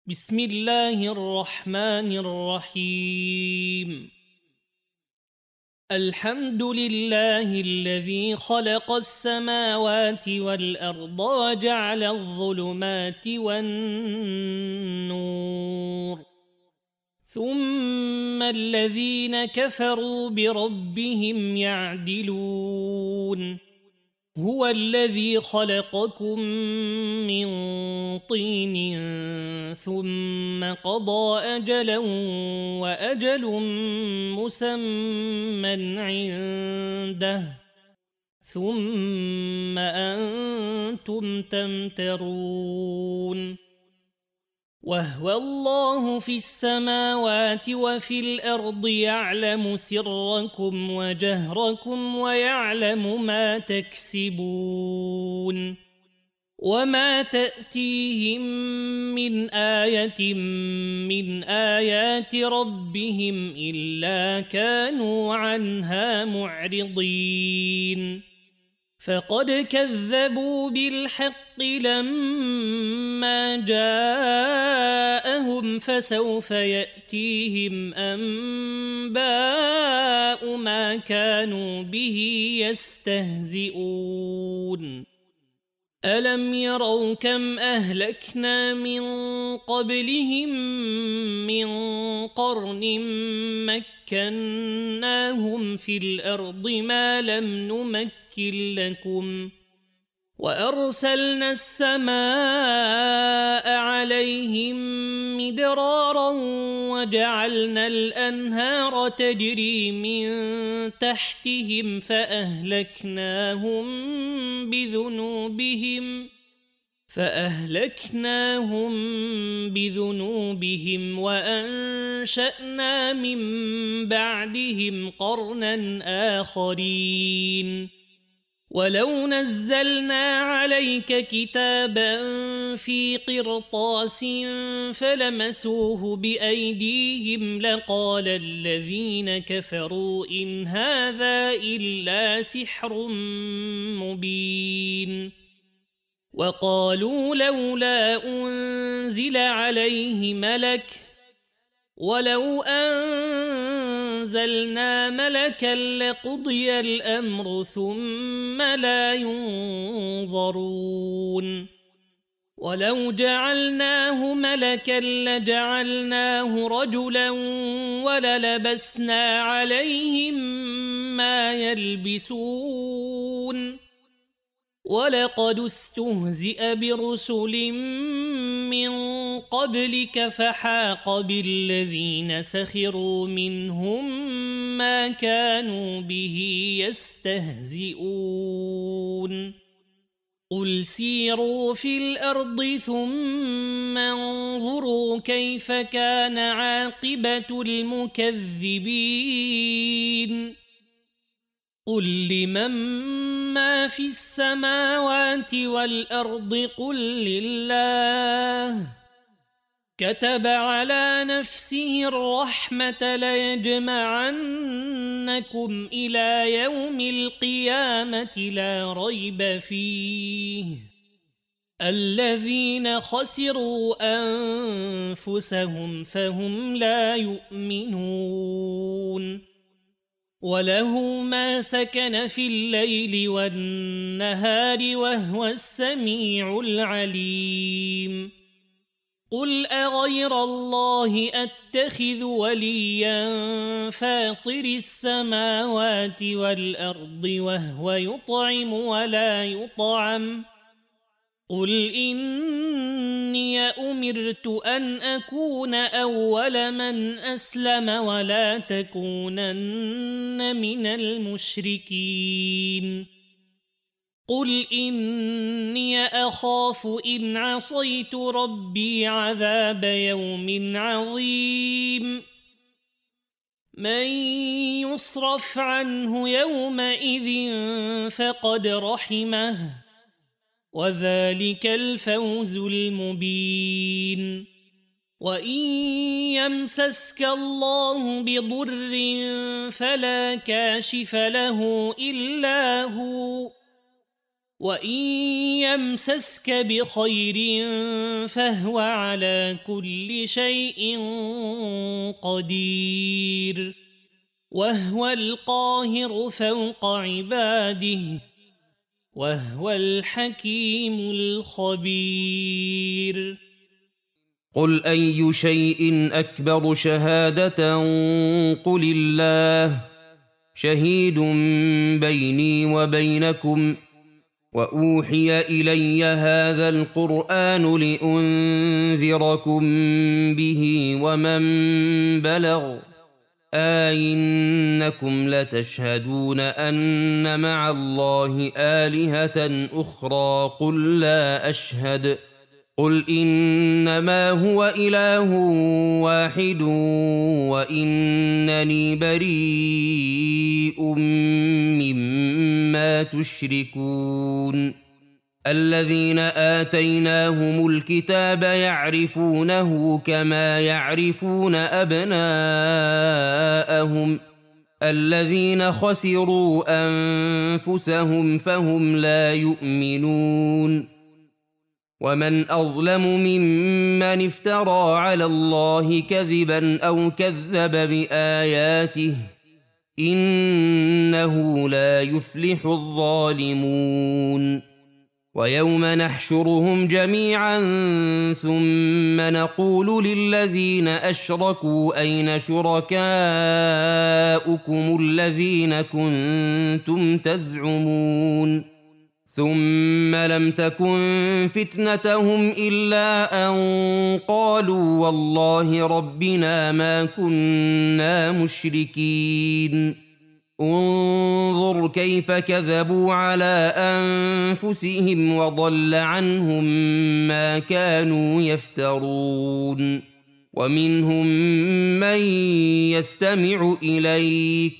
بسم الله الرحمن الرحيم. الحمد لله الذي خلق السماوات والأرض وجعل الظلمات والنور ثم الذين كفروا بربهم يعدلون. هو الذي خلقكم من طين ثم قضى أجلا وأجل مسمى عنده ثم أنتم تمترون. وهو الله في السماوات وفي الأرض يعلم سركم وجهركم ويعلم ما تكسبون. وما تأتيهم من آية من آيات ربهم إلا كانوا عنها معرضين. فقد كذبوا بالحق لما جاءهم فسوف يأتيهم أنباء ما كانوا به يستهزئون. ألم يروا كم أهلكنا من قبلهم من قرن مكناهم في الأرض ما لم نمكن لكم وأرسلنا السماء عليهم مدرارا وجعلنا الأنهار تجري من تحتهم فأهلكناهم بذنوبهم وأنشأنا من بعدهم قرنا آخرين. ولو نزلنا عليك كتابا في قرطاس فلمسوه بأيديهم لقال الذين كفروا إن هذا إلا سحر مبين. وقالوا لولا أنزل عليه ملك ولو أنزلنا ملكا لقضي الأمر ثم لا ينظرون. ولو جعلناه ملكا لجعلناه رجلا وللبسنا عليهم ما يلبسون. ولقد استهزئ برسل من قبلك فحاق بالذين سخروا منهم ما كانوا به يستهزئون. قل سيروا في الأرض ثم انظروا كيف كان عاقبة المكذبين. قل لمن ما في السماوات والأرض قل لله. كتب على نفسه الرحمة ليجمعنكم إلى يوم القيامة لا ريب فيه. الذين خسروا أنفسهم فهم لا يؤمنون. وله ما سكن في الليل والنهار وهو السميع العليم. قل أغير الله أتخذ وليا فاطر السماوات والأرض وهو يطعم ولا يطعم. قل إني أمرت أن أكون أول من أسلم ولا تكونن من المشركين. قل إني أخاف إن عصيت ربي عذاب يوم عظيم. من يصرف عنه يومئذ فقد رحمه وذلك الفوز المبين. وإن يمسسك الله بضر فلا كاشف له إلا هو وإن يمسسك بخير فهو على كل شيء قدير وهو القاهر فوق عباده وهو الحكيم الخبير قل أي شيء أكبر شهادة قل الله شهيد بيني وبينكم وأوحي إلي هذا القرآن لأنذركم به ومن بلغ أئنكم لتشهدون أن مع الله آلهة أخرى قل لا أشهد قل إنما هو إله واحد وإنني بريء مما تشركون الذين آتيناهم الكتاب يعرفونه كما يعرفون أبناءهم الذين خسروا أنفسهم فهم لا يؤمنون ومن أظلم ممن افترى على الله كذبا أو كذب بآياته إنه لا يفلح الظالمون ويوم نحشرهم جميعا ثم نقول للذين أشركوا أين شركاؤكم الذين كنتم تزعمون ثم لم تكن فتنتهم إلا أن قالوا والله ربنا ما كنا مشركين انظر كيف كذبوا على أنفسهم وضل عنهم ما كانوا يفترون ومنهم من يستمع إليك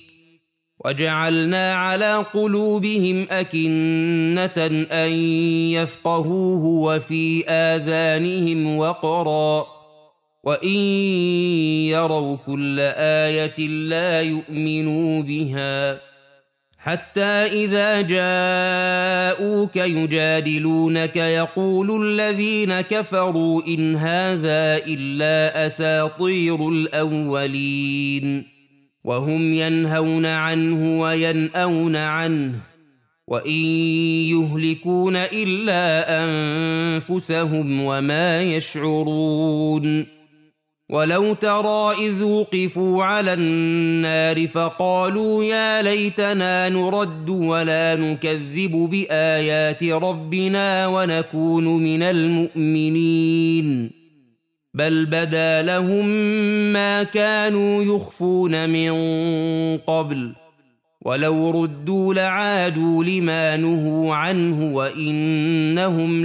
وجعلنا على قلوبهم أكنة أن يفقهوه وفي آذانهم وقرا وإن يروا كل آية لا يؤمنوا بها حتى إذا جاءوك يجادلونك يقول الذين كفروا إن هذا إلا أساطير الأولين وهم ينهون عنه وينأون عنه وإن يهلكون إلا أنفسهم وما يشعرون ولو ترى إذ وقفوا على النار فقالوا يا ليتنا نرد ولا نكذب بآيات ربنا ونكون من المؤمنين بل بدا لهم ما كانوا يخفون من قبل ولو ردوا لعادوا لما نهوا عنه وإنهم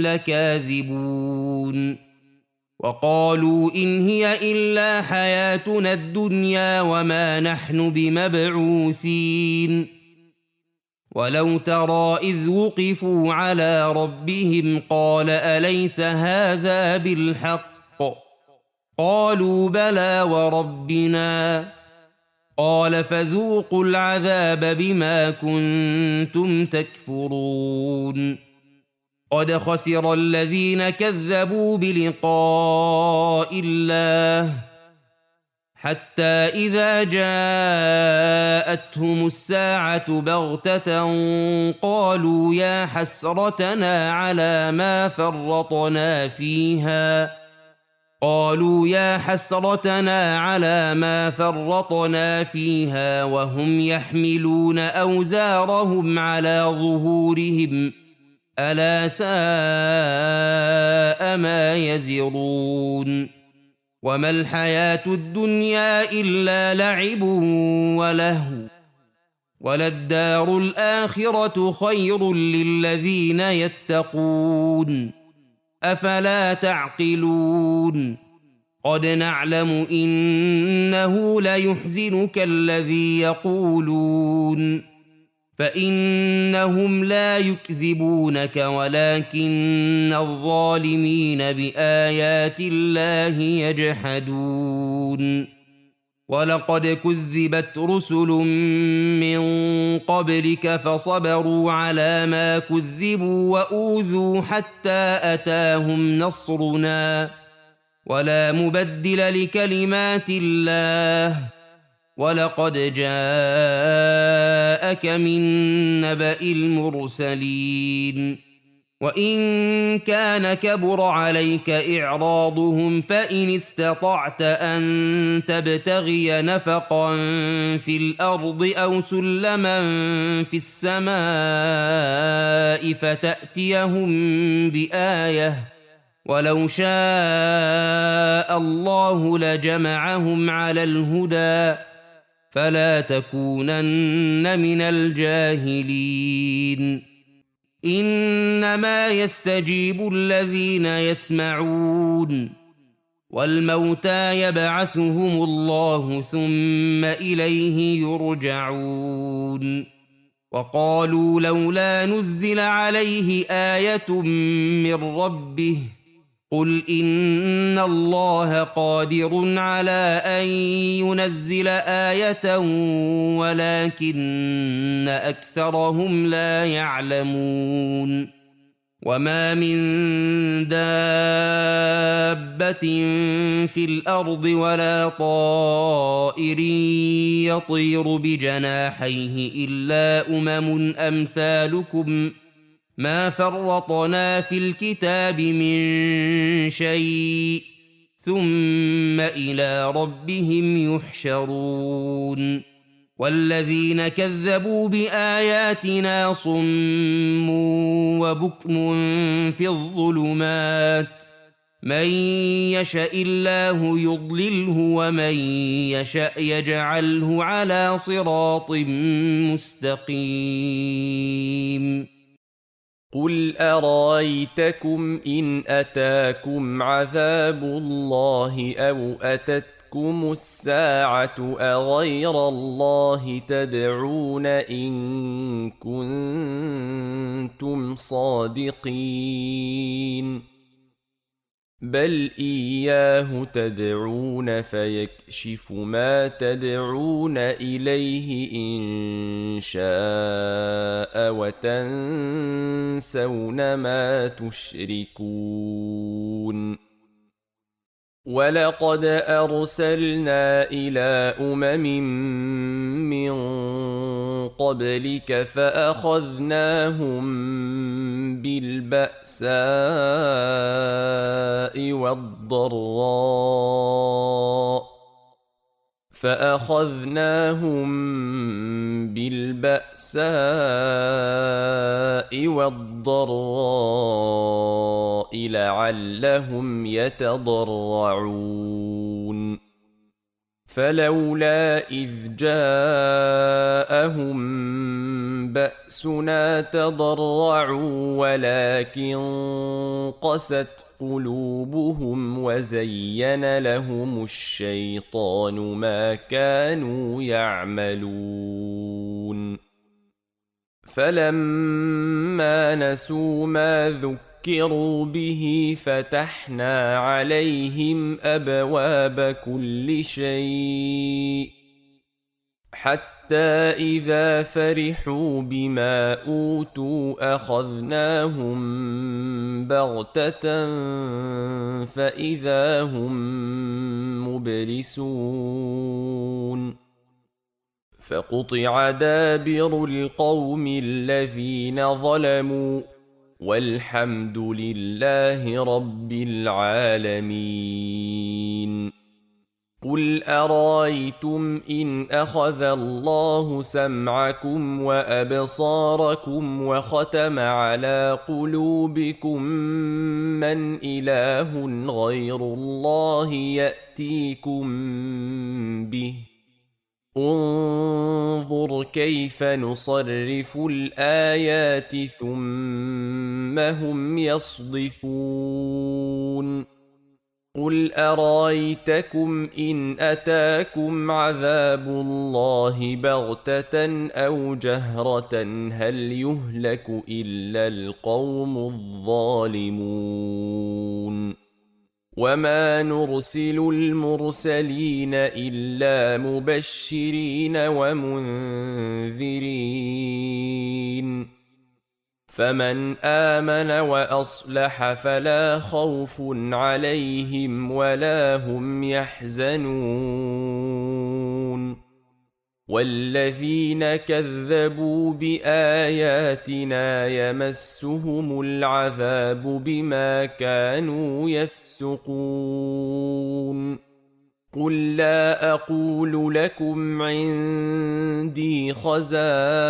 لكاذبون وقالوا إن هي إلا حياتنا الدنيا وما نحن بمبعوثين ولو ترى إذ وقفوا على ربهم قال أليس هذا بالحق قالوا بلى وربنا قال فذوقوا العذاب بما كنتم تكفرون قد خسر الذين كذبوا بلقاء الله حتى إذا جاءتهم الساعة بغتة قالوا يا حسرتنا على ما فرطنا فيها وهم يحملون أوزارهم على ظهورهم ألا ساء ما يزرون وما الحياة الدنيا إلا لعب ولهو وللدار الآخرة خير للذين يتقون أفلا تعقلون قد نعلم إنه ليحزنك الذي يقولون فإنهم لا يكذبونك ولكن الظالمين بآيات الله يجحدون ولقد كذبت رسل من قبلك فصبروا على ما كذبوا وأوذوا حتى أتاهم نصرنا ولا مبدل لكلمات الله ولقد جاءك من نبأ المرسلين وإن كان كبر عليك إعراضهم فإن استطعت أن تبتغي نفقا في الأرض أو سلما في السماء فتأتيهم بآية ولو شاء الله لجمعهم على الهدى فلا تكونن من الجاهلين إنما يستجيب الذين يسمعون والموتى يبعثهم الله ثم إليه يرجعون وقالوا لولا نزل عليه آية من ربه قل إن الله قادر على أن ينزل آية ولكن أكثرهم لا يعلمون وما من دابة في الأرض ولا طائر يطير بجناحيه إلا أمم أمثالكم ما فرطنا في الكتاب من شيء ثم إلى ربهم يحشرون والذين كذبوا بآياتنا صم وبكم في الظلمات من يشاء الله يضلله ومن يشاء يجعله على صراط مستقيم قل أرأيتكم إن أتاكم عذاب الله أو أتتكم الساعة أغير الله تدعون إن كنتم صادقين بل إياه تدعون فيكشف ما تدعون إليه إن شاء وتنسون ما تشركون ولقد أرسلنا إلى أمم من قبلك فأخذناهم بالبأساء والضراء لعلهم يتضرعون فلولا إذ جاءهم بأسنا تضرعوا ولكن قست قلوبهم وزين لهم الشيطان ما كانوا يعملون فلما نسوا ما ذكروا به فتحنا عليهم أبواب كل شيء حتى إذا فرحوا بما أوتوا أخذناهم بغتة فإذا هم مبلسون فقطع دابر القوم الذين ظلموا والحمد لله رب العالمين قل أرأيتم إن أخذ الله سمعكم وأبصاركم وختم على قلوبكم من إله غير الله يأتيكم به انظر كيف نصرف الآيات ثم هم يصدفون قل أرأيتكم إن أتاكم عذاب الله بغتة أو جهرة هل يهلك إلا القوم الظالمون وما نرسل المرسلين إلا مبشرين ومنذرين فمن آمن وأصلح فلا خوف عليهم ولا هم يحزنون والذين كذبوا بآياتنا يمسهم العذاب بما كانوا يفسقون قل لا أقول لكم عندي خزائن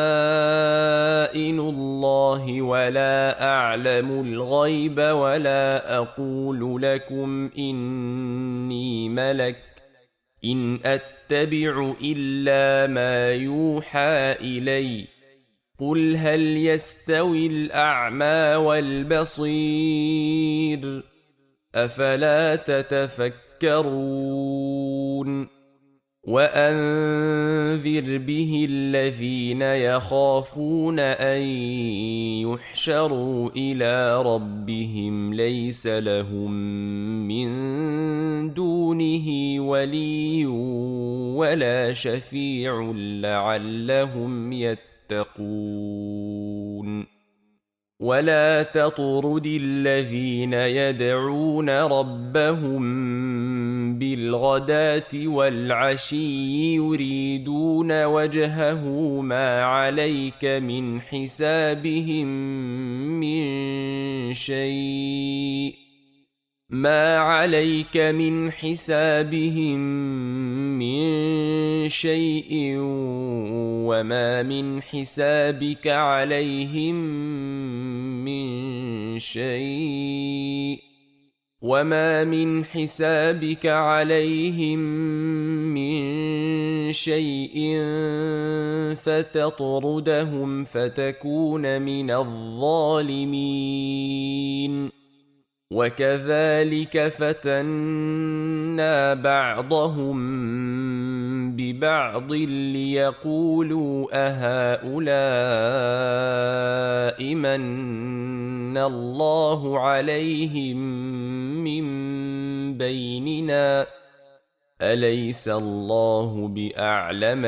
الله ولا أعلم الغيب ولا أقول لكم إني ملك إن أتبع إلا ما يوحى إلي قل هل يستوي الأعمى والبصير أفلا تتفكرون وأنذر به الذين يخافون أن يحشروا إلى ربهم ليس لهم من دونه ولي ولا شفيع لعلهم يتقون ولا تطرد الذين يدعون ربهم بالغداة والعشي يريدون وجهه ما عليك من حسابهم من شيء وما من حسابك عليهم من شيء فتطردهم فتكون من الظالمين وكذلك فتنا بعضهم ببعض ليقولوا أهؤلاء من الله عليهم من بيننا أليس الله بأعلم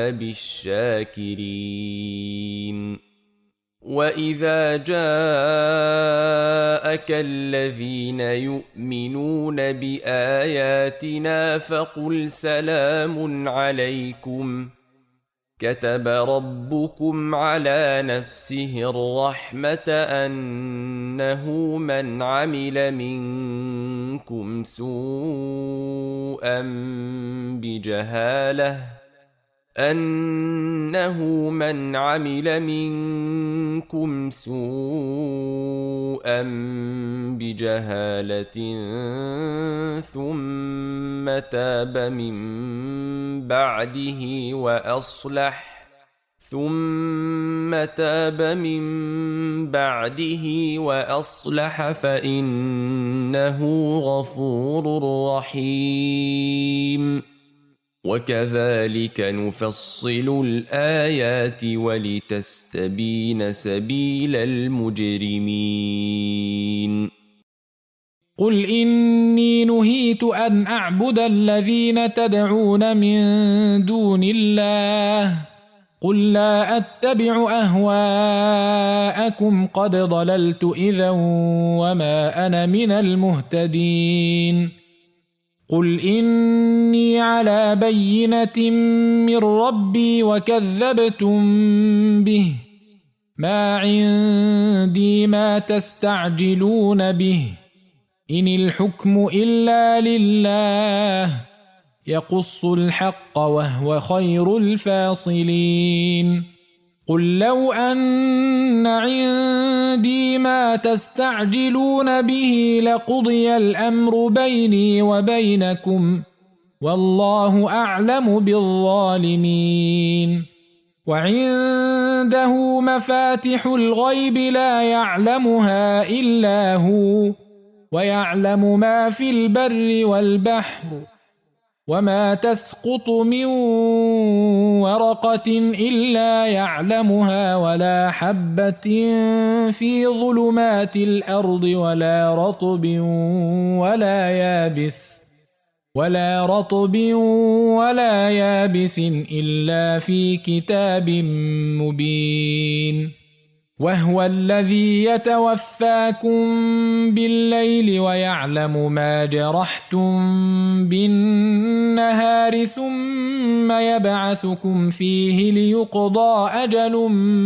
بالشاكرين وإذا جاءك الذين يؤمنون بآياتنا فقل سلام عليكم كتب ربكم على نفسه الرحمة أنه من عمل منكم سوءا بجهالة ثم تاب من بعده وأصلح فإنه غفور رحيم وكذلك نفصل الآيات ولتستبين سبيل المجرمين قل إني نهيت أن أعبد الذين تدعون من دون الله قل لا أتبع أهواءكم قد ضللت إذا وما أنا من المهتدين قل إني على بينة من ربي وكذبتم به ما عندي ما تستعجلون به إن الحكم إلا لله يقص الحق وهو خير الفاصلين قل لو أن عندي ما تستعجلون به لقضي الأمر بيني وبينكم والله أعلم بالظالمين وعنده مفاتح الغيب لا يعلمها إلا هو ويعلم ما في البر والبحر وما تسقط من ورقة إلا يعلمها ولا حبة في ظلمات الأرض ولا رطب ولا يابس إلا في كتاب مبين وهو الذي يتوفاكم بالليل ويعلم ما جرحتم بالنهار ثم يبعثكم فيه ليقضى أجل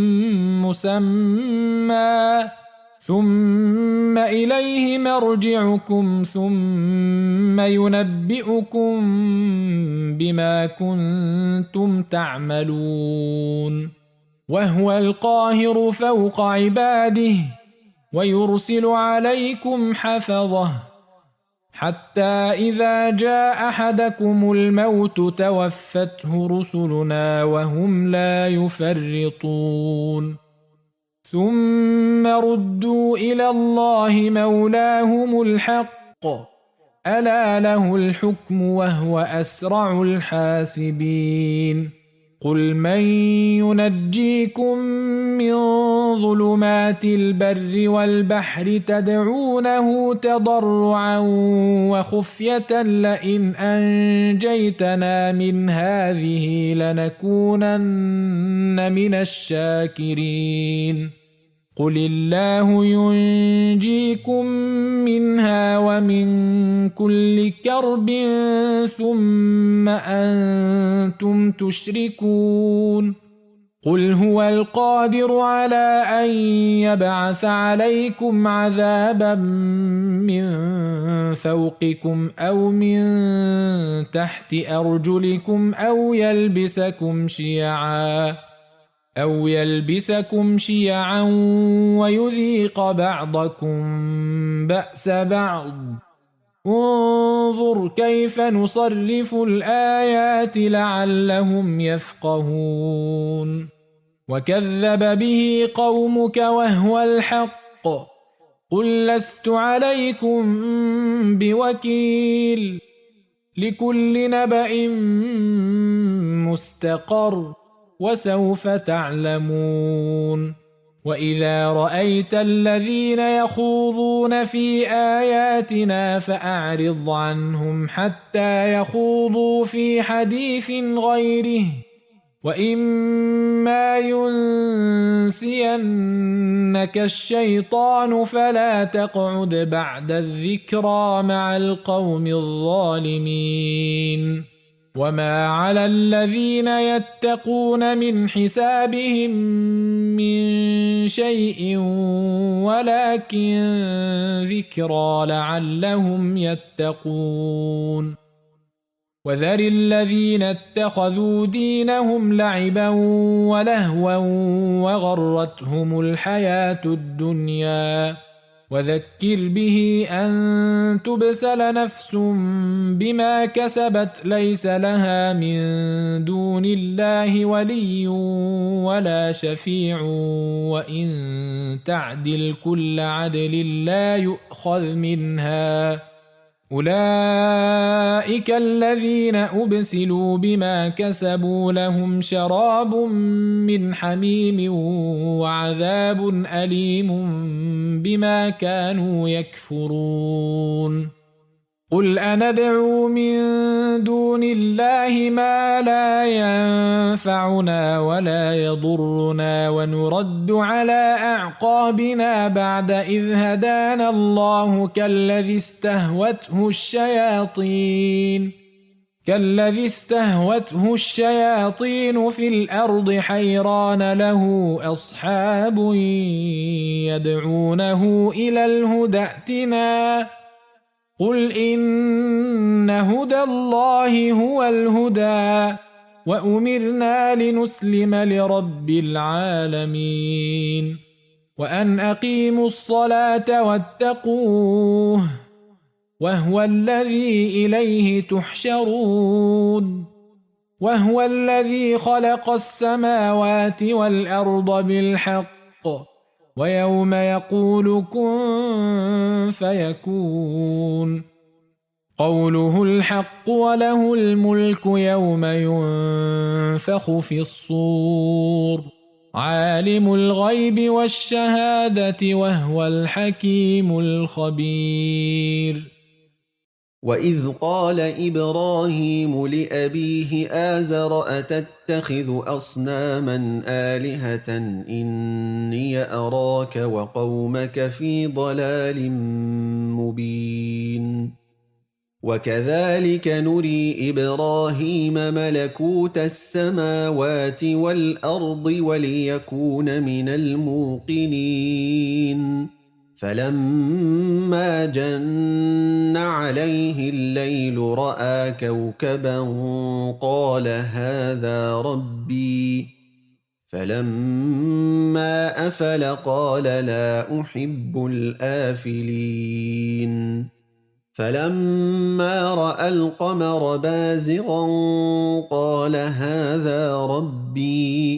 مسمى ثم إليه مرجعكم ثم ينبئكم بما كنتم تعملون وهو القاهر فوق عباده ويرسل عليكم حفظه حتى إذا جاء أحدكم الموت توفته رسلنا وهم لا يفرطون ثم ردوا إلى الله مولاهم الحق ألا له الحكم وهو أسرع الحاسبين قل من ينجيكم من ظلمات البر والبحر تدعونه تضرعا وخفية لئن أنجيتنا من هذه لنكونن من الشاكرين قل الله ينجيكم منها ومن كل كرب ثم أنتم تشركون قل هو القادر على أن يبعث عليكم عذابا من فوقكم أو من تحت أرجلكم أو يلبسكم شيعا ويذيق بعضكم بأس بعض انظر كيف نصرف الآيات لعلهم يفقهون وكذب به قومك وهو الحق قل لست عليكم بوكيل لكل نبأ مستقر وسوف تعلمون وإذا رأيت الذين يخوضون في آياتنا فأعرض عنهم حتى يخوضوا في حديث غيره وإما ينسينك الشيطان فلا تقعد بعد الذكرى مع القوم الظالمين وما على الذين يتقون من حسابهم من شيء ولكن ذكرى لعلهم يتقون وذر الذين اتخذوا دينهم لعبا ولهوا وغرتهم الحياة الدنيا وذكر به أن تبسل نفس بما كسبت ليس لها من دون الله ولي ولا شفيع وإن تعدل كل عدل لا يؤخذ منها أولئك الذين أبسلوا بما كسبوا لهم شراب من حميم وعذاب أليم بما كانوا يكفرون قل أندعو من دون الله ما لا ينفعنا ولا يضرنا ونرد على أعقابنا بعد إذ هدانا الله كالذي استهوته الشياطين في الأرض حيران له أصحاب يدعونه إلى الهدى ائتنا قل إن هدى الله هو الهدى وأمرنا لنسلم لرب العالمين وأن أقيموا الصلاة واتقوه وهو الذي إليه تحشرون وهو الذي خلق السماوات والأرض بالحق ويوم يقول كن فيكون قوله الحق وله الملك يوم ينفخ في الصور عالم الغيب والشهادة وهو الحكيم الخبير. وإذ قال إبراهيم لأبيه آزر أتتخذ أصناما آلهة إني أراك وقومك في ضلال مبين. وكذلك نري إبراهيم ملكوت السماوات والأرض وليكون من الموقنين. فلما جن عليه الليل رأى كوكبا قال هذا ربي. فلما أفل قال لا أحب الآفلين. فلما رأى القمر بازغا قال هذا ربي.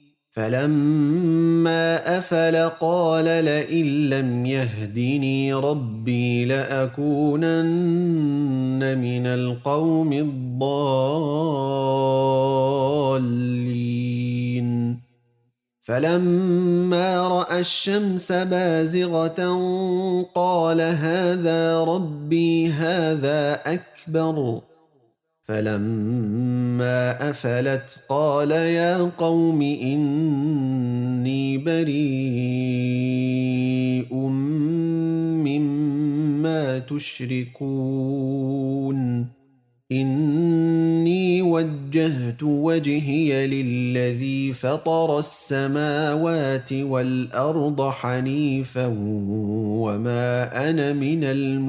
فلما أفل قال لئن لم يهدني ربي لأكونن من القوم الضالين. فلما رأى الشمس بازغة قال هذا ربي هذا أكبر. فلما أفلت قال يا قوم إني بريء مما تشركون. إني وجهت وجهي للذي فطر السماوات والأرض حنيفا وما أنا من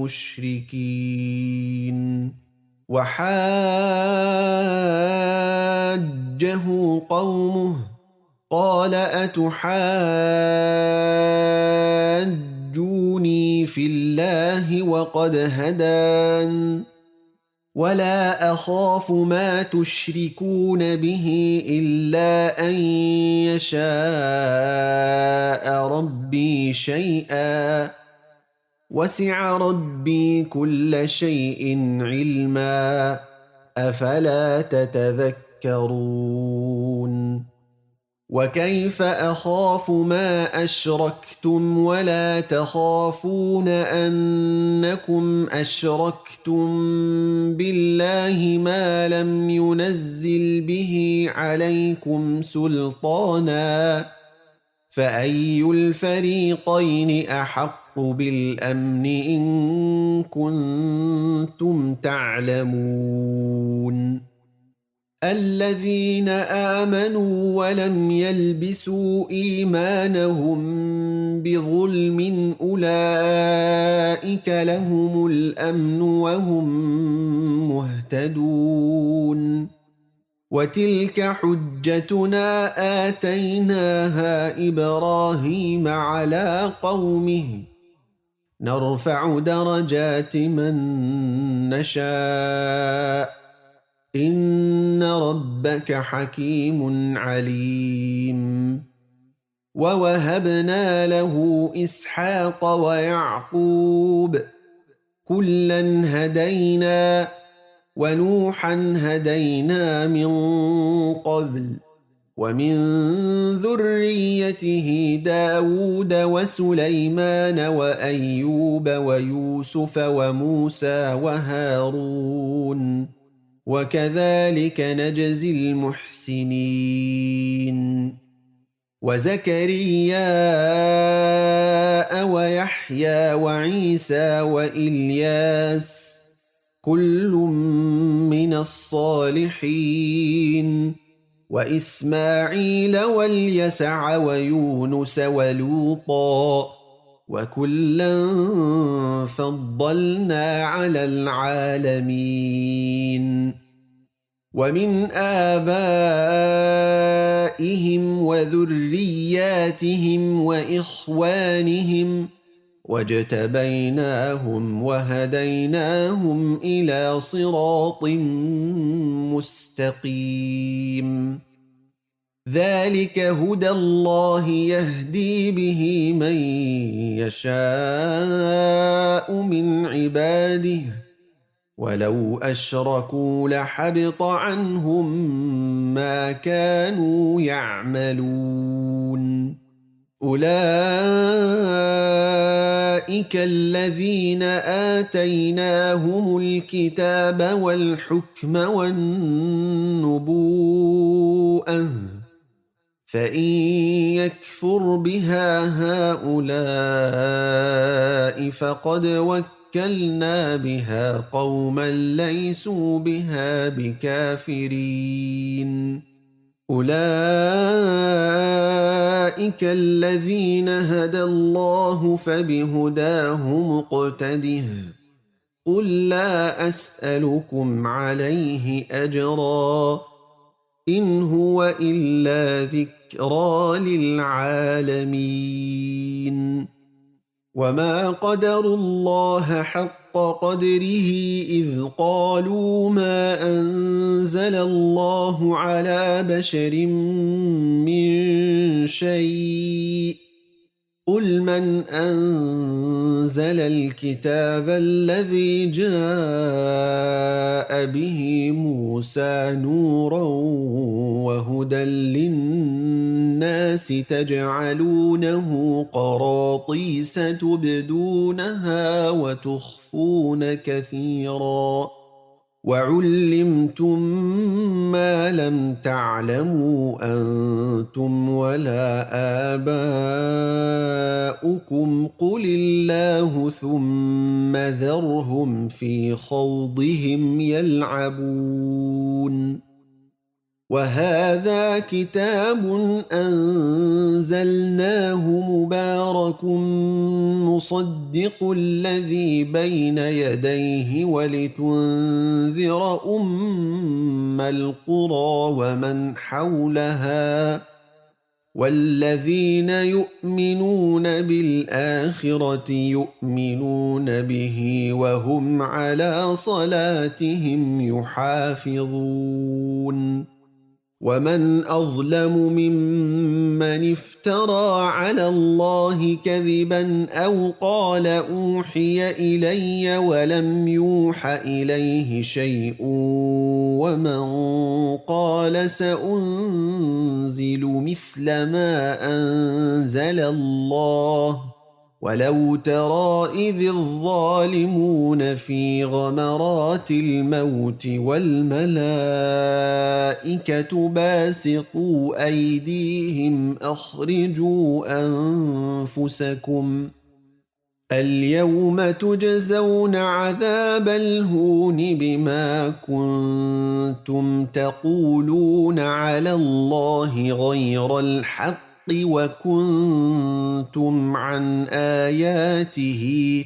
المشركين. وحاجه قومه قال أتحاجوني في الله وقد هدان ولا أخاف ما تشركون به إلا أن يشاء ربي شيئا وسع ربي كل شيء علما أفلا تتذكرون. وكيف أخاف ما أشركتم ولا تخافون أنكم أشركتم بالله ما لم ينزل به عليكم سلطانا فأي الفريقين أحق بالأمن إن كنتم تعلمون. الذين آمنوا ولم يلبسوا إيمانهم بظلم أولئك لهم الأمن وهم مهتدون. وتلك حجتنا آتيناها إبراهيم على قومه نرفع درجات من نشاء إن ربك حكيم عليم. ووهبنا له إسحاق ويعقوب كلا هدينا ونوحا هدينا من قبل ومن ذريته داود وسليمان وأيوب ويوسف وموسى وهارون وكذلك نجزي المحسنين. وزكريا ويحيى وعيسى وإلياس كل من الصالحين وإسماعيل واليسع ويونس ولوطا وكلا فضلنا على العالمين. ومن آبائهم وذرياتهم وإخوانهم واجتبيناهم وهديناهم إلى صراط مستقيم. ذلك هدى الله يهدي به من يشاء من عباده ولو أشركوا لحبط عنهم ما كانوا يعملون أولئك الذين آتيناهم الكتاب والحكم والنبوءة فإن يكفر بها هؤلاء فقد وكلنا بها قوما ليسوا بها بكافرين أولئك الذين هدى الله فبهداه مقتده قل لا أسألكم عليه أجرا إن هو إلا ذكرى للعالمين وما قدروا الله حق قدره إذ قالوا ما أنزل الله على بشر من شيء قل من أنزل الكتاب الذي جاء به موسى نورا وهدى للناس تجعلونه قراطيس تبدونها وتخفون كثيرا وعلمتم ما لم تعلموا أنتم ولا آباؤكم قل الله ثم ذرهم في خوضهم يلعبون وهذا كتاب أنزلناه مبارك مصدق الذي بين يديه ولتنذر أم القرى ومن حولها والذين يؤمنون بالآخرة يؤمنون به وهم على صلاتهم يحافظون ومن أظلم ممن افترى على الله كذبا أو قال أوحي إلي ولم يوح إليه شيء ومن قال سأنزل مثل ما أنزل الله ولو ترى إذ الظالمون في غمرات الموت والملائكة باسطوا أيديهم أخرجوا أنفسكم اليوم تجزون عذاب الهون بما كنتم تقولون على الله غير الحق وكنتم عن آياته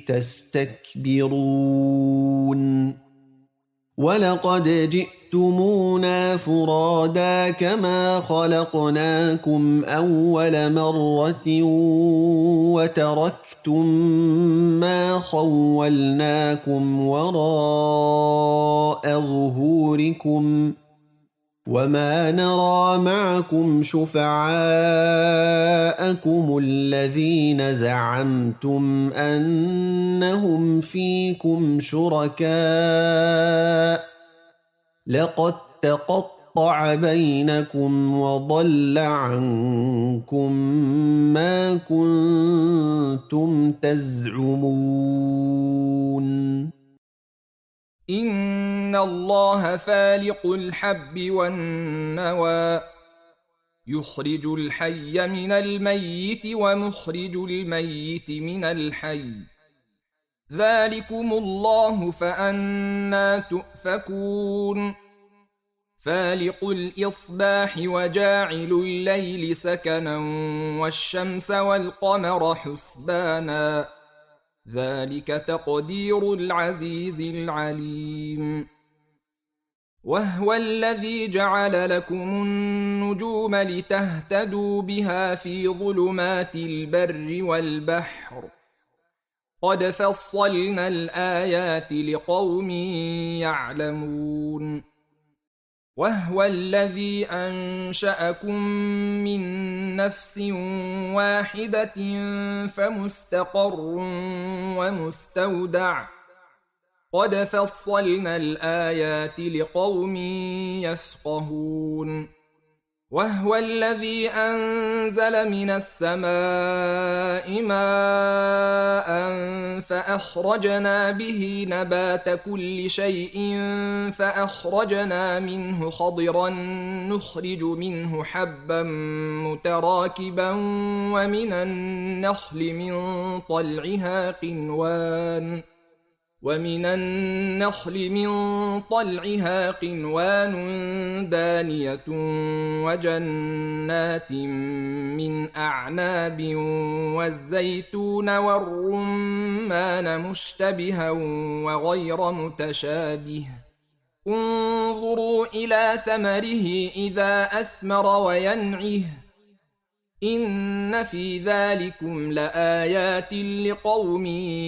تستكبرون ولقد جئتمونا فرادا كما خلقناكم أول مرة وتركتم ما خولناكم وراء ظهوركم وما نرى معكم شفعاءكم الذين زعمتم أنهم فيكم شركاء لقد تقطع بينكم وضل عنكم ما كنتم تزعمون إن الله فالق الحب والنوى يخرج الحي من الميت ومخرج الميت من الحي ذلكم الله فأنى تؤفكون فالق الإصباح وجاعل الليل سكنا والشمس والقمر حسبانا ذلك تقدير العزيز العليم وهو الذي جعل لكم النجوم لتهتدوا بها في ظلمات البر والبحر قد فصلنا الآيات لقوم يعلمون وهو الذي أنشأكم من نفس واحدة فمستقر ومستودع قد فصلنا الآيات لقوم يفقهون وهو الذي أنزل من السماء ماء فأخرجنا به نبات كل شيء فأخرجنا منه خضرا نخرج منه حبا متراكبا ومن النخل من طلعها قنوان دانية وجنات من أعناب والزيتون والرمان مشتبها وغير متشابه انظروا إلى ثمره إذا أثمر وينعه إن في ذلكم لآيات لقوم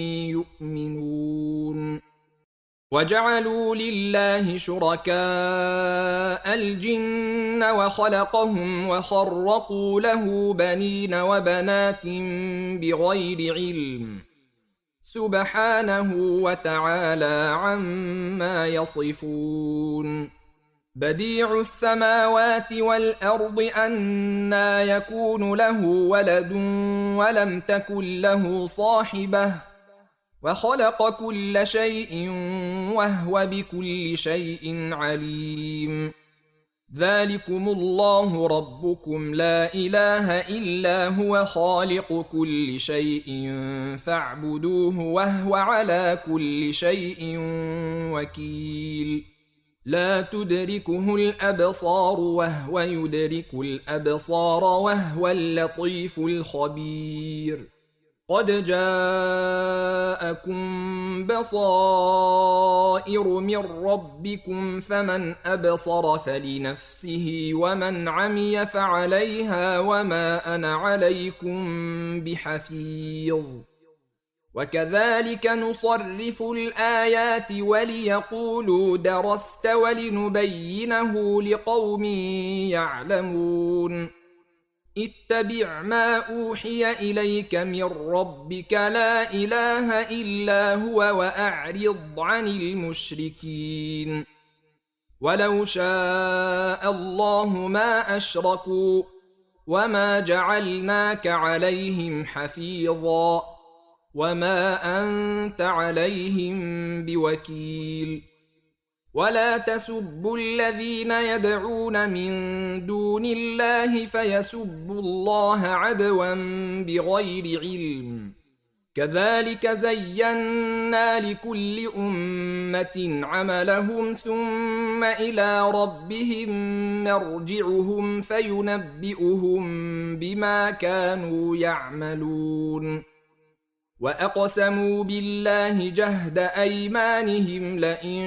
يؤمنون وجعلوا لله شركاء الجن وخلقهم وخرقوا له بنين وبنات بغير علم سبحانه وتعالى عما يصفون بديع السماوات والأرض أنى يكون له ولد ولم تكن له صاحبة وخلق كل شيء وهو بكل شيء عليم ذلكم الله ربكم لا إله إلا هو خالق كل شيء فاعبدوه وهو على كل شيء وكيل لا تدركه الأبصار وهو يدرك الأبصار وهو اللطيف الخبير قد جاءكم بصائر من ربكم فمن أبصر فلنفسه ومن عمي فعليها وما أنا عليكم بحفيظ وكذلك نصرف الآيات وليقولوا درست ولنبينه لقوم يعلمون اتبع ما أوحي إليك من ربك لا إله إلا هو وأعرض عن المشركين ولو شاء الله ما أشركوا وما جعلناك عليهم حفيظا وما أنت عليهم بوكيل ولا تسبوا الذين يدعون من دون الله فيسبوا الله عدوا بغير علم كذلك زينا لكل أمة عملهم ثم إلى ربهم مرجعهم فينبئهم بما كانوا يعملون وأقسموا بالله جهد أيمانهم لئن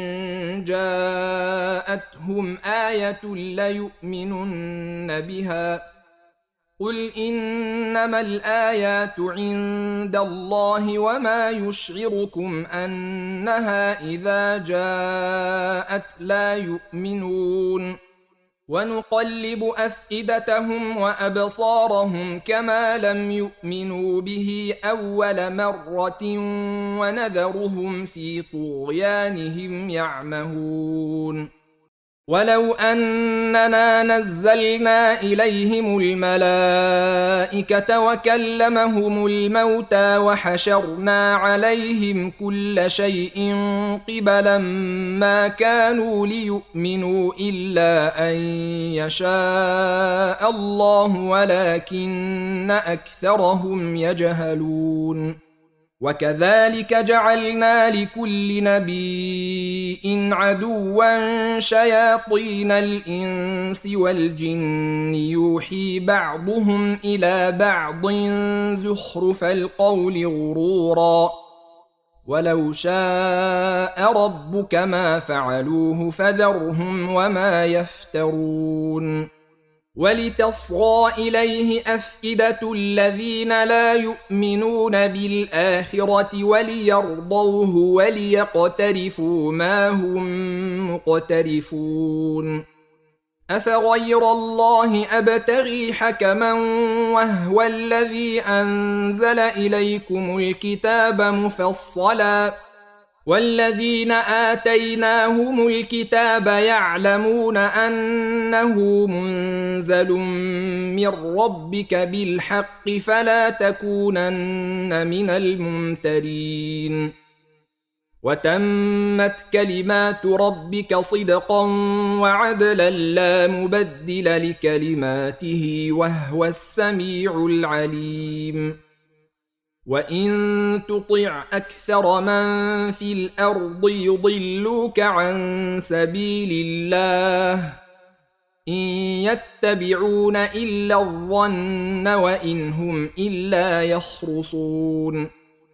جاءتهم آية ليؤمنن بها قل إنما الآيات عند الله وما يشعركم أنها إذا جاءت لا يؤمنون ونقلب أفئدتهم وأبصارهم كما لم يؤمنوا به أول مرة ونذرهم في طغيانهم يعمهون ولو أننا نزلنا إليهم الملائكة وكلمهم الموتى وحشرنا عليهم كل شيء قبلا ما كانوا ليؤمنوا إلا أن يشاء الله ولكن أكثرهم يجهلون وكذلك جعلنا لكل نبي عدوا شياطين الإنس والجن يوحي بعضهم إلى بعض زخرف القول غرورا ولو شاء ربك ما فعلوه فذرهم وما يفترون ولتصغى إليه أفئدة الذين لا يؤمنون بالآخرة وليرضوه وليقترفوا ما هم مقترفون أفغير الله أبتغي حكما وهو الذي أنزل إليكم الكتاب مفصلا والذين آتيناهم الكتاب يعلمون أنه منزل من ربك بالحق فلا تكونن من الممترين وتمت كلمات ربك صدقا وعدلا لا مبدل لكلماته وهو السميع العليم وإن تطع أكثر من في الأرض يضلوك عن سبيل الله إن يتبعون إلا الظن وإن هم إلا يخرصون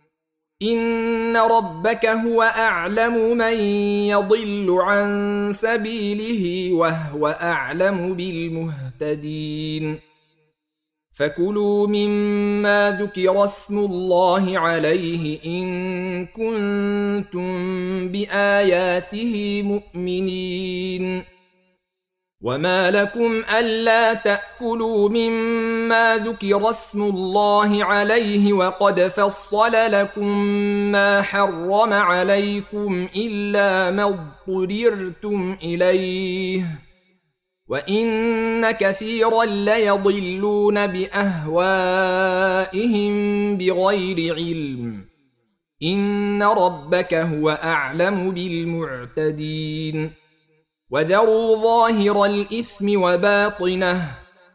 إن ربك هو أعلم من يضل عن سبيله وهو أعلم بالمهتدين فكلوا مما ذكر اسم الله عليه إن كنتم بآياته مؤمنين وما لكم ألا تأكلوا مما ذكر اسم الله عليه وقد فصل لكم ما حرم عليكم إلا ما اضطررتم إليه وإن كثيرا ليضلون بأهوائهم بغير علم إن ربك هو أعلم بالمعتدين وذروا ظاهر الإثم وباطنه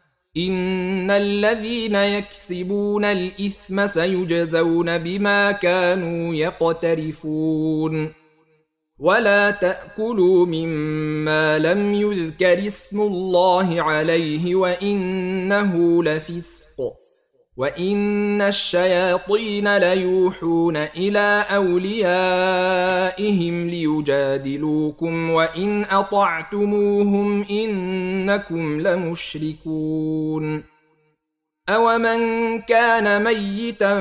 إن الذين يكسبون الإثم سيجزون بما كانوا يقترفون ولا تأكلوا مما لم يذكر اسم الله عليه وإنه لفسق وإن الشياطين ليوحون إلى أوليائهم ليجادلوكم وإن أطعتموهم إنكم لمشركون أومن كان ميتا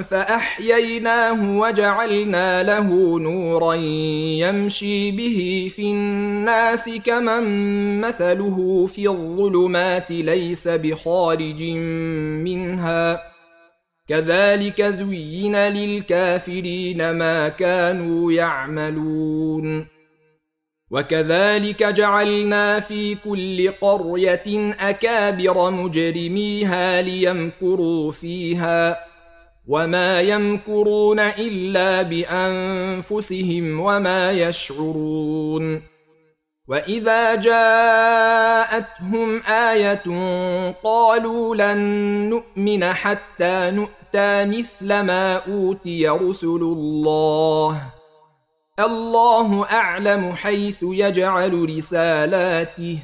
فأحييناه وجعلنا له نورا يمشي به في الناس كمن مثله في الظلمات ليس بخارج منها كذلك زين للكافرين ما كانوا يعملون وكذلك جعلنا في كل قرية أكابر مجرميها ليمكروا فيها وما يمكرون إلا بأنفسهم وما يشعرون وإذا جاءتهم آية قالوا لن نؤمن حتى نؤتى مثل ما أوتي رسل الله الله أعلم حيث يجعل رسالاته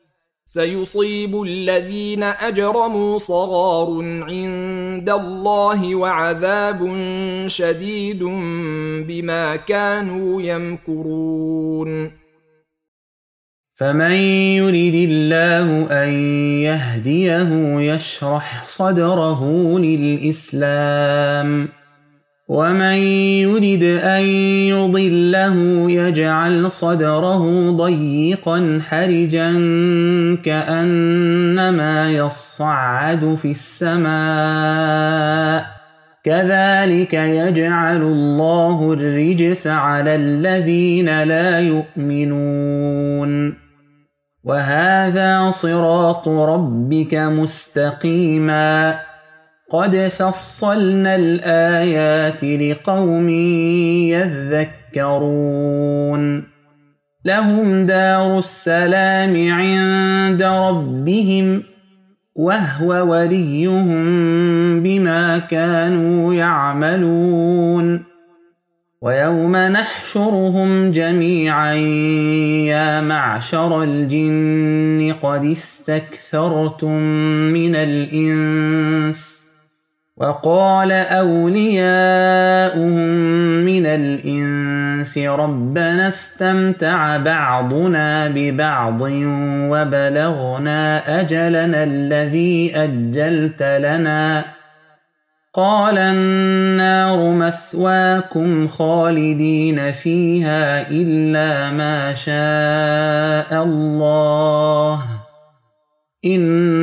سيصيب الذين أجرموا صغار عند الله وعذاب شديد بما كانوا يمكرون فمن يرد الله أن يهديه يشرح صدره للإسلام ومن يرد أن يضله يجعل صدره ضيقا حرجا كأنما يصعد في السماء كذلك يجعل الله الرجس على الذين لا يؤمنون وهذا صراط ربك مستقيما قد فصلنا الآيات لقوم يذكرون لهم دار السلام عند ربهم وهو وليهم بما كانوا يعملون ويوم نحشرهم جميعا يا معشر الجن قد استكثرتم من الإنس وقال أولياؤهم من الإنس ربنا استمتع بعضنا ببعض وبلغنا أجلنا الذي أجلت لنا قال النار مثواكم خالدين فيها إلا ما شاء الله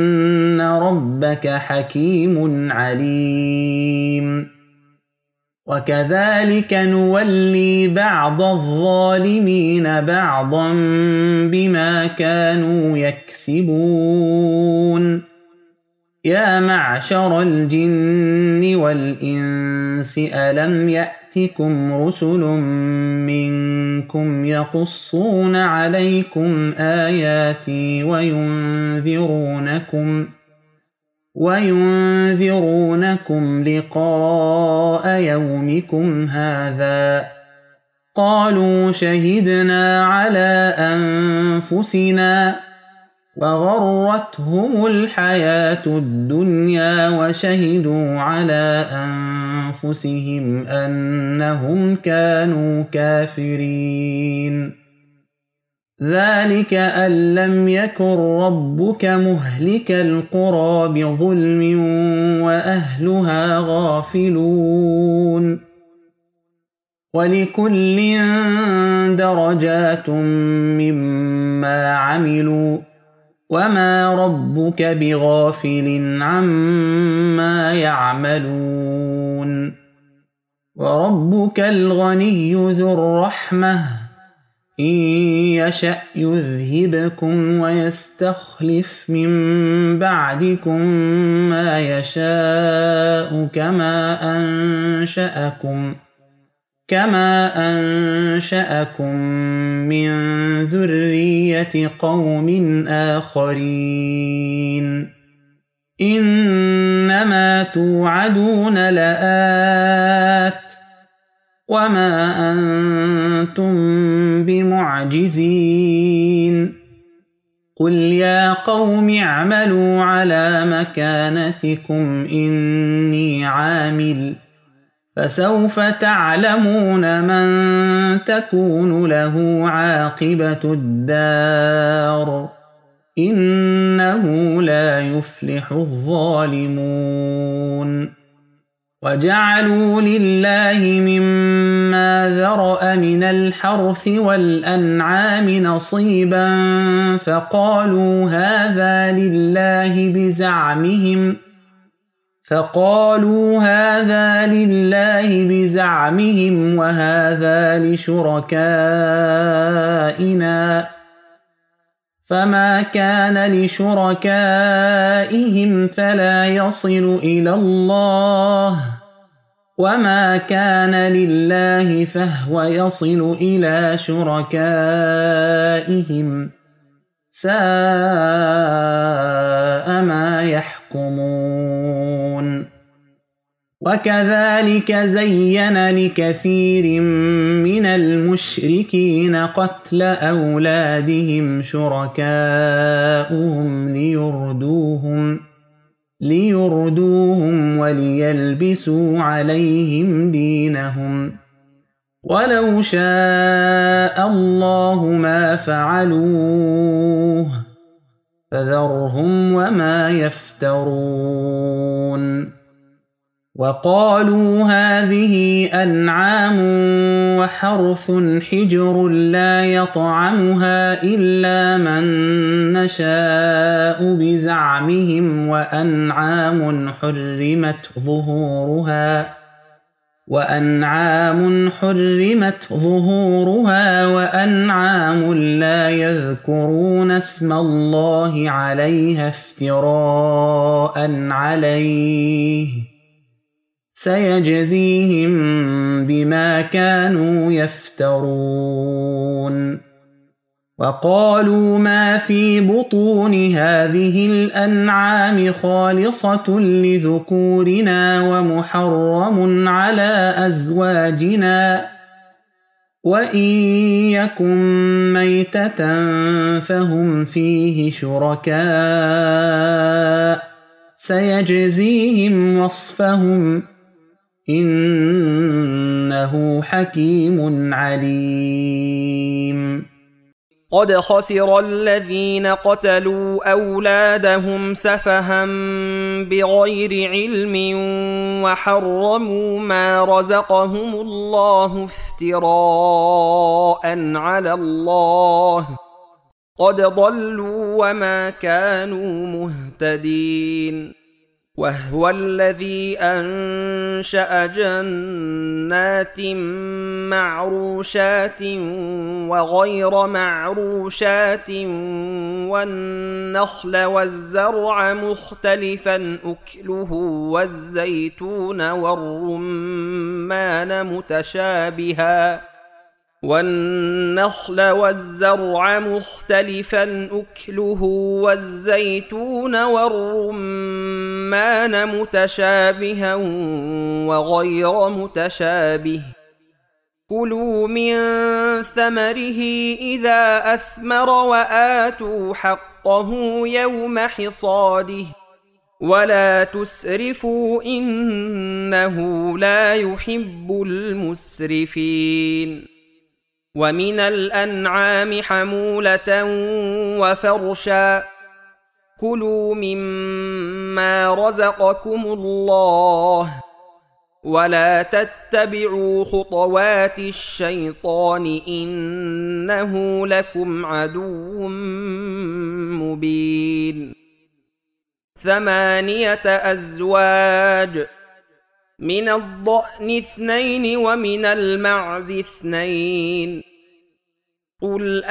إن ربك حكيم عليم وكذلك نولي بعض الظالمين بعضا بما كانوا يكسبون يا معشر الجن والإنس ألم يأتكم رسل منكم يقصون عليكم آياتي وينذرونكم لقاء يومكم هذا قالوا شهدنا على أنفسنا وغرتهم الحياة الدنيا وشهدوا على أنفسهم أنهم كانوا كافرين ذلك أن لم يكن ربك مهلك القرى بظلم وأهلها غافلون ولكل درجات مما عملوا وما ربك بغافل عما يعملون وربك الغني ذو الرحمة إن يشأ يذهبكم ويستخلف من بعدكم ما يشاء كما أنشأكم من ذرية قوم آخرين إنما توعدون لآت وما أنتم بمعجزين قل يا قوم اعملوا على مكانتكم إني عامل فسوف تعلمون من تكون له عاقبة الدار إنه لا يفلح الظالمون وجعلوا لله مما ذرأ من الحرث والأنعام نصيبا فقالوا هذا لله بزعمهم وهذا لشركائنا فما كان لشركائهم فلا يصل إلى الله وما كان لله فهو يصل إلى شركائهم ساء ما يحكمون وكذلك زين لكثير من المشركين قتل أولادهم شركاؤهم ليردوهم وليلبسوا عليهم دينهم ولو شاء الله ما فعلوه فذرهم وما يفترون وقالوا هذه أنعام وحرث حجر لا يطعمها إلا من نشاء بزعمهم وأنعام حرمت ظهورها وأنعام لا يذكرون اسم الله عليها افتراء عليه سيجزيهم بما كانوا يفترون وقالوا ما في بطون هذه الأنعام خالصة لذكورنا ومحرم على أزواجنا وإن يكن ميتة فهم فيه شركاء سيجزيهم وصفهم إنه حكيم عليم قد خسر الذين قتلوا أولادهم سفها بغير علم وحرموا ما رزقهم الله افتراء على الله قد ضلوا وما كانوا مهتدين وهو الذي أنشأ جنات معروشات وغير معروشات والنخل والزرع مختلفا أكله والزيتون والرمان متشابها وغير متشابه كلوا من ثمره إذا أثمر وآتوا حقه يوم حصاده ولا تسرفوا إنه لا يحب المسرفين ومن الأنعام حمولة وفرشا كلوا مما رزقكم الله ولا تتبعوا خطوات الشيطان إنه لكم عدو مبين 8 أزواج من الضأن 2 ومن المعز 2 قل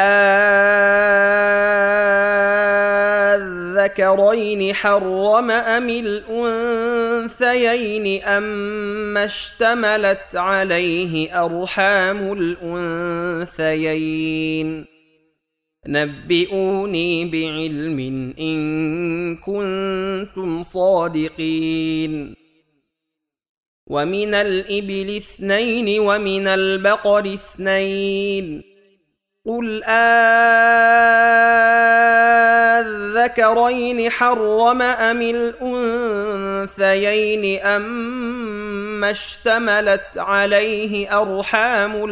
أذكرين حرم أم الأنثيين أما اشتملت عليه أرحام الأنثيين نبئوني بعلم إن كنتم صادقين ومن الإبل 2 ومن البقر 2 قل أذكرين حرم أم الأنثيين أما اشتملت عليه أرحام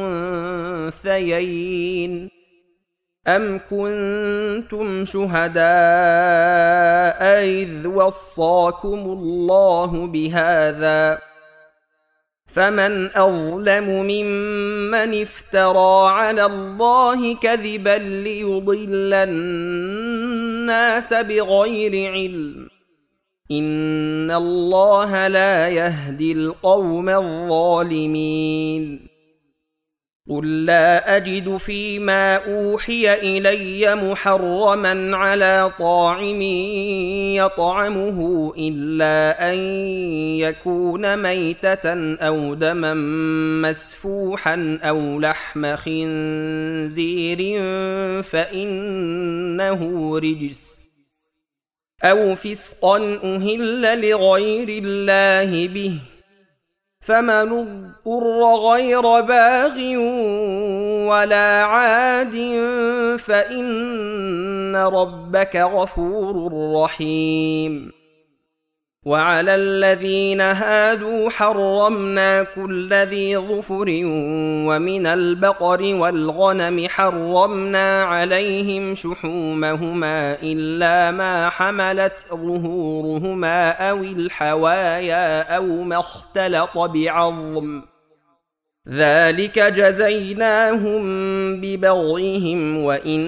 الأنثيين أم كنتم شهداء إذ وصاكم الله بهذا فمن أظلم ممن افترى على الله كذبا ليضل الناس بغير علم إن الله لا يهدي القوم الظالمين قل لا أجد فيما أوحي إلي محرما على طاعم يطعمه إلا أن يكون ميتة أو دما مسفوحا أو لحم خنزير فإنه رجس أو فسقا أهل لغير الله به فمن اضطر غير باغ ولا عاد فإن ربك غفور رحيم وعلى الذين هادوا حرمنا كل ذي ظفر ومن البقر والغنم حرمنا عليهم شحومهما إلا ما حملت ظهورهما أو الحوايا أو ما اختلط بعظم ذلك جزيناهم ببغيهم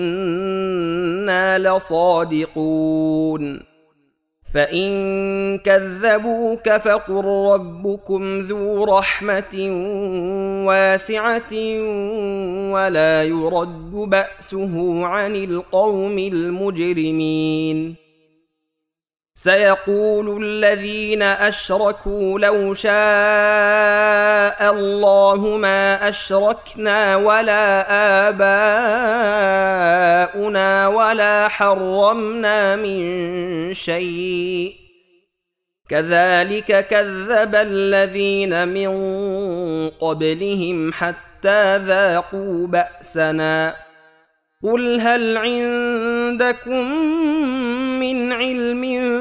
وإنا لصادقون فإن كذبوك فقل ربكم ذو رحمة واسعة ولا يرد بأسه عن القوم المجرمين سيقول الذين أشركوا لو شاء الله ما أشركنا ولا آباؤنا ولا حرمنا من شيء كذلك كذب الذين من قبلهم حتى ذاقوا بأسنا قل هل عندكم من علم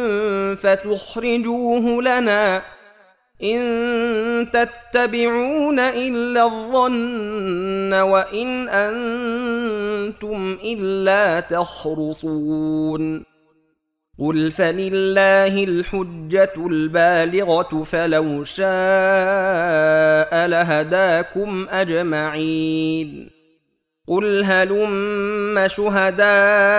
فتخرجوه لنا إن تتبعون إلا الظن وإن أنتم إلا تخرصون قل فلله الحجة البالغة فلو شاء لهداكم أجمعين قل هلم شهداءكم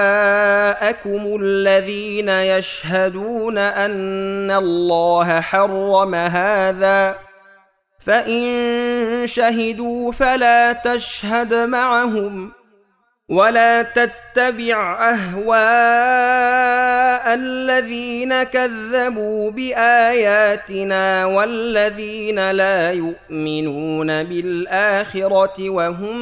الذين يشهدون أن الله حرم هذا فإن شهدوا فلا تشهد معهم ولا تتبع أهواء الذين كذبوا بآياتنا والذين لا يؤمنون بالآخرة وهم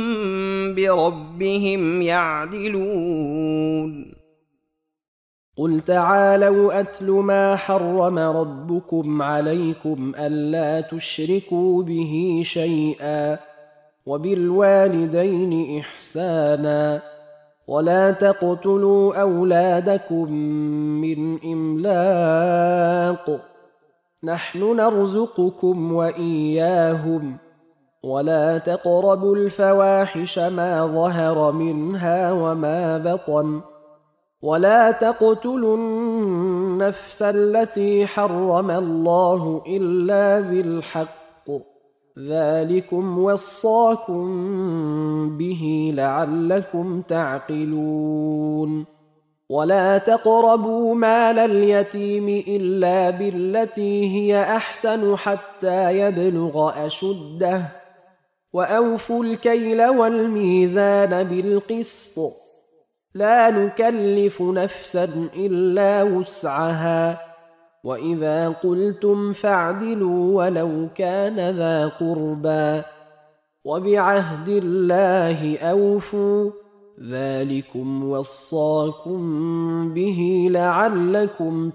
بربهم يعدلون قل تعالوا أتل ما حرم ربكم عليكم ألا تشركوا به شيئا وبالوالدين إحسانا ولا تقتلوا أولادكم من إملاق نحن نرزقكم وإياهم ولا تقربوا الفواحش ما ظهر منها وما بطن ولا تقتلوا النفس التي حرم الله إلا بالحق ذلكم وصاكم به لعلكم تعقلون ولا تقربوا مال اليتيم إلا بالتي هي أحسن حتى يبلغ أشده وأوفوا الكيل والميزان بالقسط لا نكلف نفسا إلا وسعها وإذا قلتم فاعدلوا ولو كان ذا قربى وبعهد الله أوفوا ذلكم وصاكم به لعلكم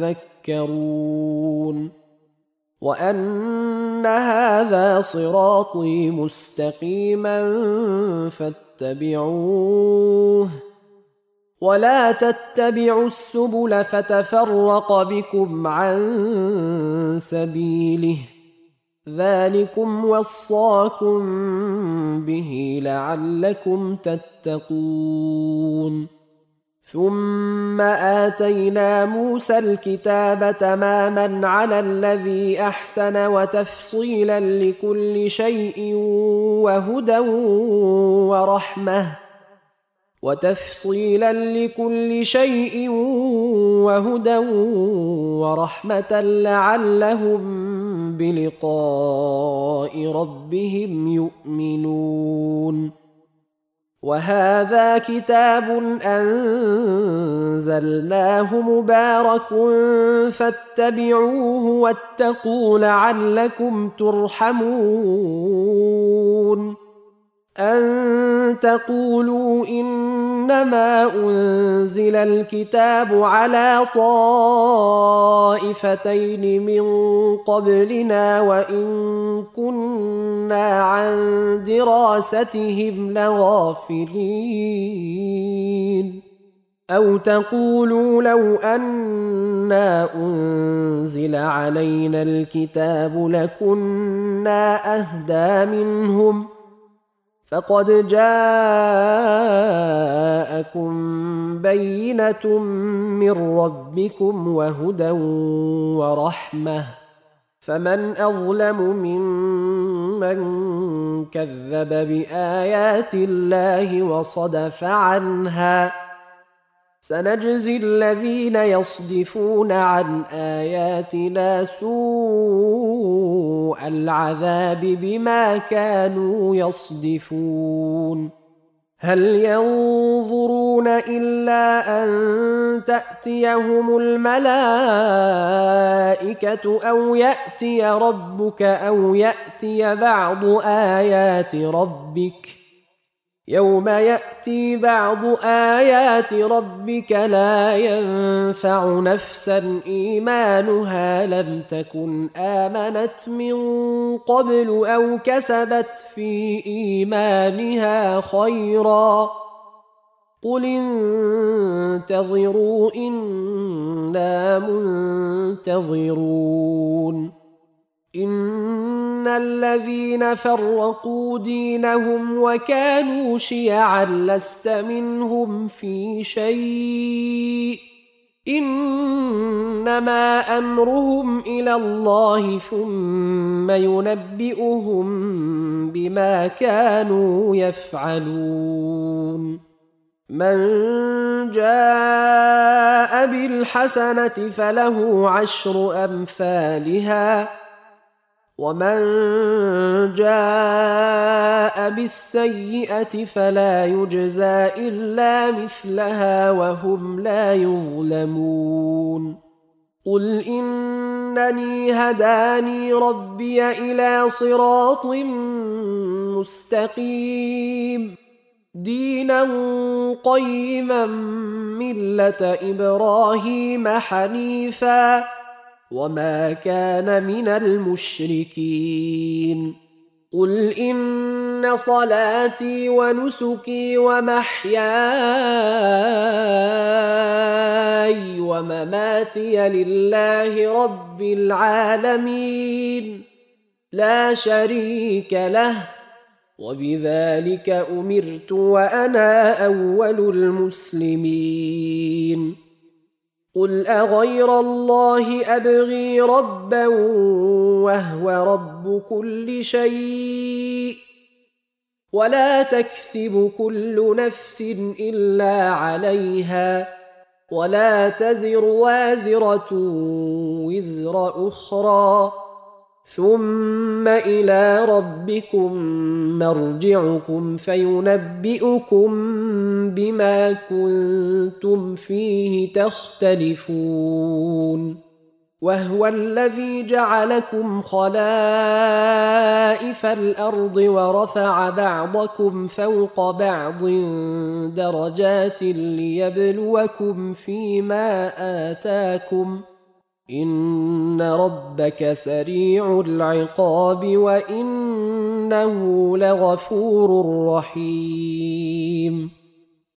تذكرون وأن هذا صراطي مستقيما فاتبعوه ولا تتبعوا السبل فتفرق بكم عن سبيله ذلكم وصاكم به لعلكم تتقون ثم آتينا موسى الكتاب تماما على الذي أحسن وتفصيلا لكل شيء وهدى ورحمة لعلهم بلقاء ربهم يؤمنون وهذا كتاب أنزلناه مبارك فاتبعوه واتقوا لعلكم ترحمون أن تقولوا إنما أنزل الكتاب على طائفتين من قبلنا وإن كنا عن دراستهم لغافلين أو تقولوا لو أنا أنزل علينا الكتاب لكنا أهدى منهم فقد جاءكم بينة من ربكم وهدى ورحمة فمن أظلم ممن كذب بآيات الله وصدف عنها سنجزي الذين يصدفون عن آياتنا سوء العذاب بما كانوا يصدفون هل ينظرون إلا أن تأتيهم الملائكة أو يأتي ربك أو يأتي بعض آيات ربك يوم يأتي بعض آيات ربك لا ينفع نفسا إيمانها لم تكن آمنت من قبل أو كسبت في إيمانها خيرا قل انتظروا إنا منتظرون إن الذين فرقوا دينهم وكانوا شيعا لست منهم في شيء إنما أمرهم إلى الله ثم ينبئهم بما كانوا يفعلون من جاء بالحسنة فله 10 أمثالها ومن جاء بالسيئة فلا يجزى إلا مثلها وهم لا يظلمون قل إنني هداني ربي إلى صراط مستقيم دينا قيما ملة إبراهيم حنيفا وما كان من المشركين قل إن صلاتي ونسكي ومحياي ومماتي لله رب العالمين لا شريك له وبذلك أمرت وأنا أول المسلمين قل أغير الله أبغي ربا وهو رب كل شيء ولا تكسب كل نفس إلا عليها ولا تزر وازرة وزر أخرى ثم إلى ربكم مرجعكم فينبئكم بما كنتم فيه تختلفون وهو الذي جعلكم خلائف الأرض ورفع بعضكم فوق بعض درجات ليبلوكم فيما آتاكم إن ربك سريع العقاب وإنه لغفور رحيم